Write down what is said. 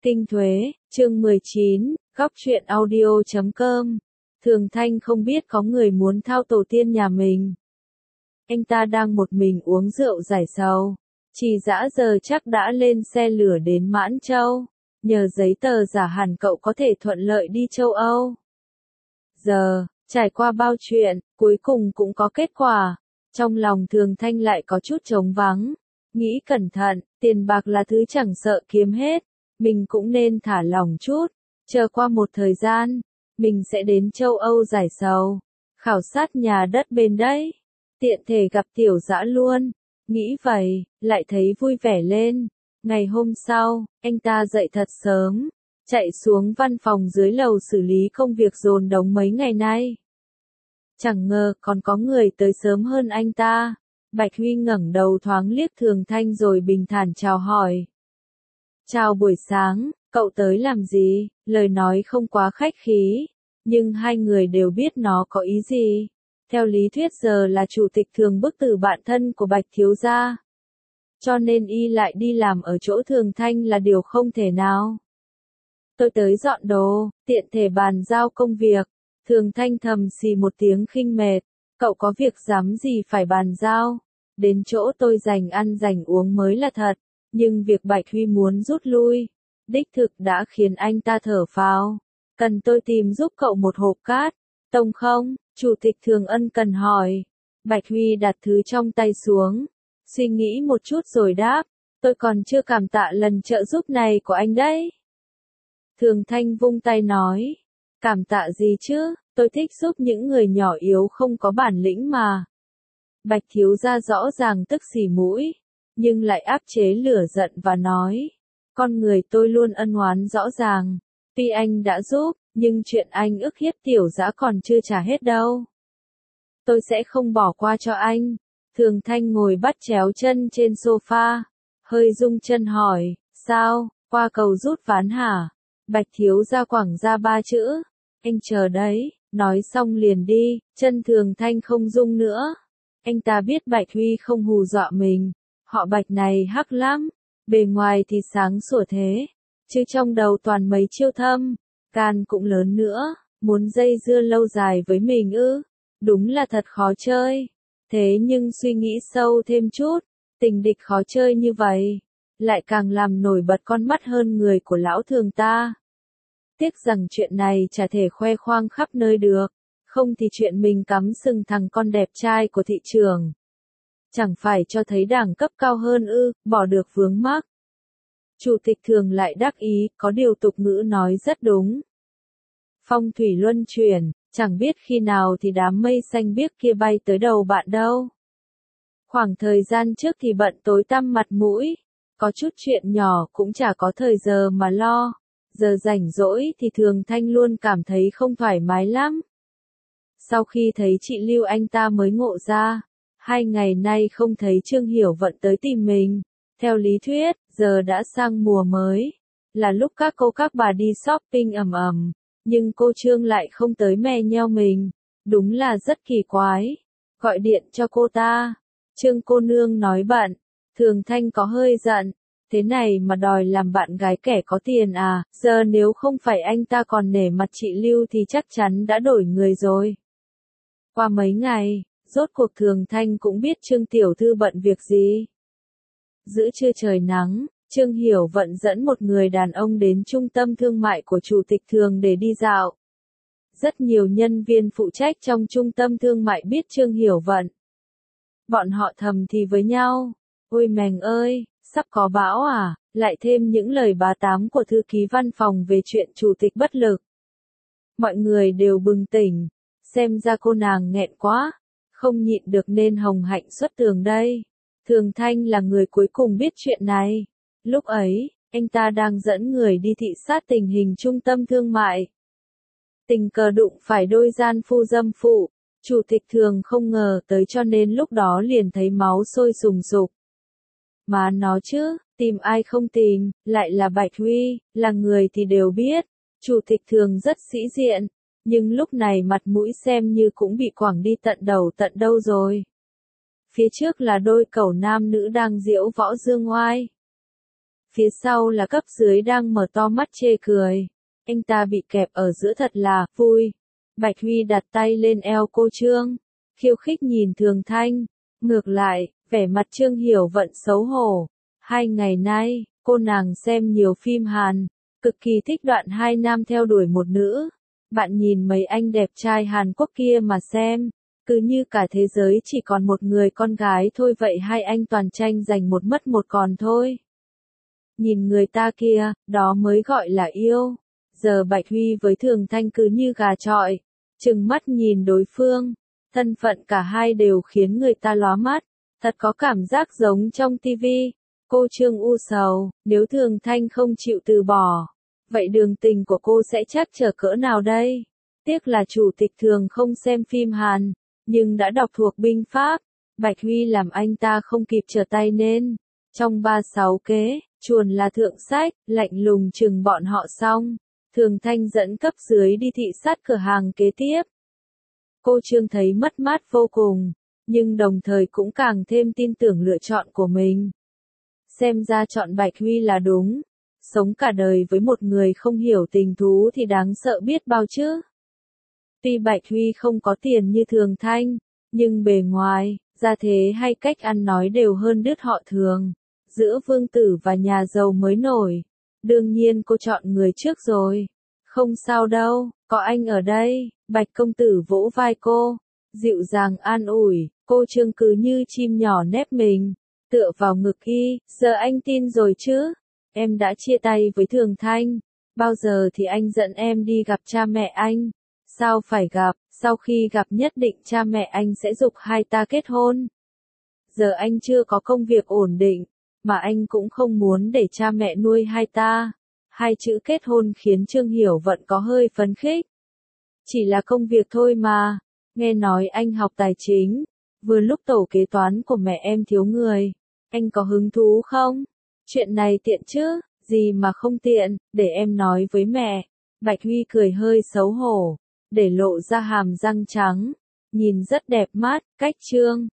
Kinh Thuế, chương 19, góc truyện audio.com. Thường Thanh không biết có người muốn thao tổ tiên nhà mình. Anh ta đang một mình uống rượu giải sầu. Chỉ dã giờ chắc đã lên xe lửa đến Mãn Châu. Nhờ giấy tờ giả hẳn cậu có thể thuận lợi đi châu Âu. Giờ, trải qua bao chuyện, cuối cùng cũng có kết quả. Trong lòng Thường Thanh lại có chút trống vắng. Nghĩ cẩn thận, tiền bạc là thứ chẳng sợ kiếm hết. Mình cũng nên thả lỏng chút. Chờ qua một thời gian, mình sẽ đến châu Âu giải sầu. Khảo sát nhà đất bên đấy. Tiện thể gặp Tiểu Dã luôn. Nghĩ vậy, lại thấy vui vẻ lên. Ngày hôm sau, anh ta dậy thật sớm. Chạy xuống văn phòng dưới lầu xử lý công việc dồn đống mấy ngày nay. Chẳng ngờ còn có người tới sớm hơn anh ta. Bạch Huy ngẩng đầu thoáng liếc Thường Thanh rồi bình thản chào hỏi. Chào buổi sáng, cậu tới làm gì? Lời nói không quá khách khí, nhưng hai người đều biết nó có ý gì. Theo lý thuyết giờ là chủ tịch thường bức tử bạn thân của Bạch thiếu gia. Cho nên y lại đi làm ở chỗ Thường Thanh là điều không thể nào. Tôi tới dọn đồ, tiện thể bàn giao công việc. Thường Thanh thầm xì một tiếng khinh mệt. Cậu có việc dám gì phải bàn giao? Đến chỗ tôi dành ăn dành uống mới là thật. Nhưng việc Bạch Huy muốn rút lui, đích thực đã khiến anh ta thở phào. Cần tôi tìm giúp cậu một hộp cát, tông không? Chủ tịch Thường ân cần hỏi. Bạch Huy đặt thứ trong tay xuống, suy nghĩ một chút rồi đáp, tôi còn chưa cảm tạ lần trợ giúp này của anh đấy. Thường Thanh vung tay nói, cảm tạ gì chứ, tôi thích giúp những người nhỏ yếu không có bản lĩnh mà. Bạch thiếu gia rõ ràng tức xì mũi, nhưng lại áp chế lửa giận và nói, con người tôi luôn ân oán rõ ràng, tuy anh đã giúp, nhưng chuyện anh ức hiếp Tiểu Dã còn chưa trả hết đâu. Tôi sẽ không bỏ qua cho anh. Thường Thanh ngồi bắt chéo chân trên sofa, hơi rung chân hỏi, sao, qua cầu rút ván hả? Bạch thiếu gia quẳng ra ba chữ, anh chờ đấy, nói xong liền đi, chân Thường Thanh không rung nữa. Anh ta biết Bạch Huy không hù dọa mình. Họ Bạch này hắc lắm, bề ngoài thì sáng sủa thế, chứ trong đầu toàn mấy chiêu thâm, gan cũng lớn nữa, muốn dây dưa lâu dài với mình ư, đúng là thật khó chơi. Thế nhưng suy nghĩ sâu thêm chút, tình địch khó chơi như vậy, lại càng làm nổi bật con mắt hơn người của lão Thường ta. Tiếc rằng chuyện này chả thể khoe khoang khắp nơi được, không thì chuyện mình cắm sừng thằng con đẹp trai của thị trường. Chẳng phải cho thấy đẳng cấp cao hơn ư, bỏ được vướng mắc. Chủ tịch Thường lại đắc ý, có điều tục ngữ nói rất đúng. Phong thủy luân chuyển, chẳng biết khi nào thì đám mây xanh biếc kia bay tới đầu bạn đâu. Khoảng thời gian trước thì bận tối tăm mặt mũi, có chút chuyện nhỏ cũng chả có thời giờ mà lo. Giờ rảnh rỗi thì Thường Thanh luôn cảm thấy không thoải mái lắm. Sau khi thấy chị Lưu anh ta mới ngộ ra. 2 ngày nay không thấy Trương Hiểu Vận tới tìm mình. Theo lý thuyết, giờ đã sang mùa mới. Là lúc các cô các bà đi shopping ầm ầm. Nhưng cô Trương lại không tới mè nheo mình. Đúng là rất kỳ quái. Gọi điện cho cô ta. Trương cô nương nói bận. Thường Thanh có hơi giận. Thế này mà đòi làm bạn gái kẻ có tiền à? Giờ nếu không phải anh ta còn nể mặt chị Lưu thì chắc chắn đã đổi người rồi. Qua mấy ngày, rốt cuộc Thường Thanh cũng biết Trương tiểu thư bận việc gì. Giữa trưa trời nắng, Trương Hiểu Vận dẫn một người đàn ông đến trung tâm thương mại của chủ tịch Thường để đi dạo. Rất nhiều nhân viên phụ trách trong trung tâm thương mại biết Trương Hiểu Vận. Bọn họ thầm thì với nhau, ôi mèng ơi, sắp có bão à, lại thêm những lời bá tám của thư ký văn phòng về chuyện chủ tịch bất lực. Mọi người đều bừng tỉnh, xem ra cô nàng nghẹn quá. Không nhịn được nên hồng hạnh xuất tường đây. Thường Thanh là người cuối cùng biết chuyện này. Lúc ấy, anh ta đang dẫn người đi thị sát tình hình trung tâm thương mại. Tình cờ đụng phải đôi gian phu dâm phụ. Chủ tịch Thường không ngờ tới cho nên lúc đó liền thấy máu sôi sùng sục. Mà nó chứ, tìm ai không tìm, lại là Bạch Huy, là người thì đều biết. Chủ tịch Thường rất sĩ diện. Nhưng lúc này mặt mũi xem như cũng bị quẳng đi tận đầu tận đâu rồi. Phía trước là đôi cẩu nam nữ đang diễu võ dương oai. Phía sau là cấp dưới đang mở to mắt chê cười. Anh ta bị kẹp ở giữa thật là vui. Bạch Huy đặt tay lên eo cô Trương, khiêu khích nhìn Thường Thanh. Ngược lại, vẻ mặt Trương Hiểu Vận xấu hổ. 2 ngày nay, cô nàng xem nhiều phim Hàn, cực kỳ thích đoạn 2 nam theo đuổi một nữ. Bạn nhìn mấy anh đẹp trai Hàn Quốc kia mà xem, cứ như cả thế giới chỉ còn một người con gái thôi vậy, hai anh toàn tranh giành một mất một còn thôi. Nhìn người ta kia, đó mới gọi là yêu. Giờ Bạch Huy với Thường Thanh cứ như gà chọi, trừng mắt nhìn đối phương. Thân phận cả hai đều khiến người ta lóa mắt, thật có cảm giác giống trong tivi. Cô Trương u sầu, nếu Thường Thanh không chịu từ bỏ, vậy đường tình của cô sẽ trắc trở cỡ nào đây? Tiếc là chủ tịch Thường không xem phim Hàn, nhưng đã đọc thuộc binh pháp. Bạch Huy làm anh ta không kịp trở tay nên, trong 36 kế, chuồn là thượng sách, lạnh lùng chừng bọn họ xong. Thường Thanh dẫn cấp dưới đi thị sát cửa hàng kế tiếp. Cô Trương thấy mất mát vô cùng, nhưng đồng thời cũng càng thêm tin tưởng lựa chọn của mình. Xem ra chọn Bạch Huy là đúng. Sống cả đời với một người không hiểu tình thú thì đáng sợ biết bao chứ. Tuy Bạch Huy không có tiền như Thường Thanh, nhưng bề ngoài, gia thế hay cách ăn nói đều hơn đứt họ Thường. Giữa vương tử và nhà giàu mới nổi, đương nhiên cô chọn người trước rồi. Không sao đâu, có anh ở đây. Bạch công tử vỗ vai cô, dịu dàng an ủi. Cô Trương cứ như chim nhỏ nép mình, tựa vào ngực y. Giờ anh tin rồi chứ? Em đã chia tay với Thường Thanh, bao giờ thì anh dẫn em đi gặp cha mẹ anh? Sao phải gặp, sau khi gặp nhất định cha mẹ anh sẽ giục hai ta kết hôn. Giờ anh chưa có công việc ổn định, mà anh cũng không muốn để cha mẹ nuôi hai ta. Hai chữ kết hôn khiến Trương Hiểu Vận có hơi phấn khích. Chỉ là công việc thôi mà, nghe nói anh học tài chính, vừa lúc tổ kế toán của mẹ em thiếu người, anh có hứng thú không? Chuyện này tiện chứ, gì mà không tiện, để em nói với mẹ. Bạch Huy cười hơi xấu hổ, để lộ ra hàm răng trắng, nhìn rất đẹp mắt. Cách Trương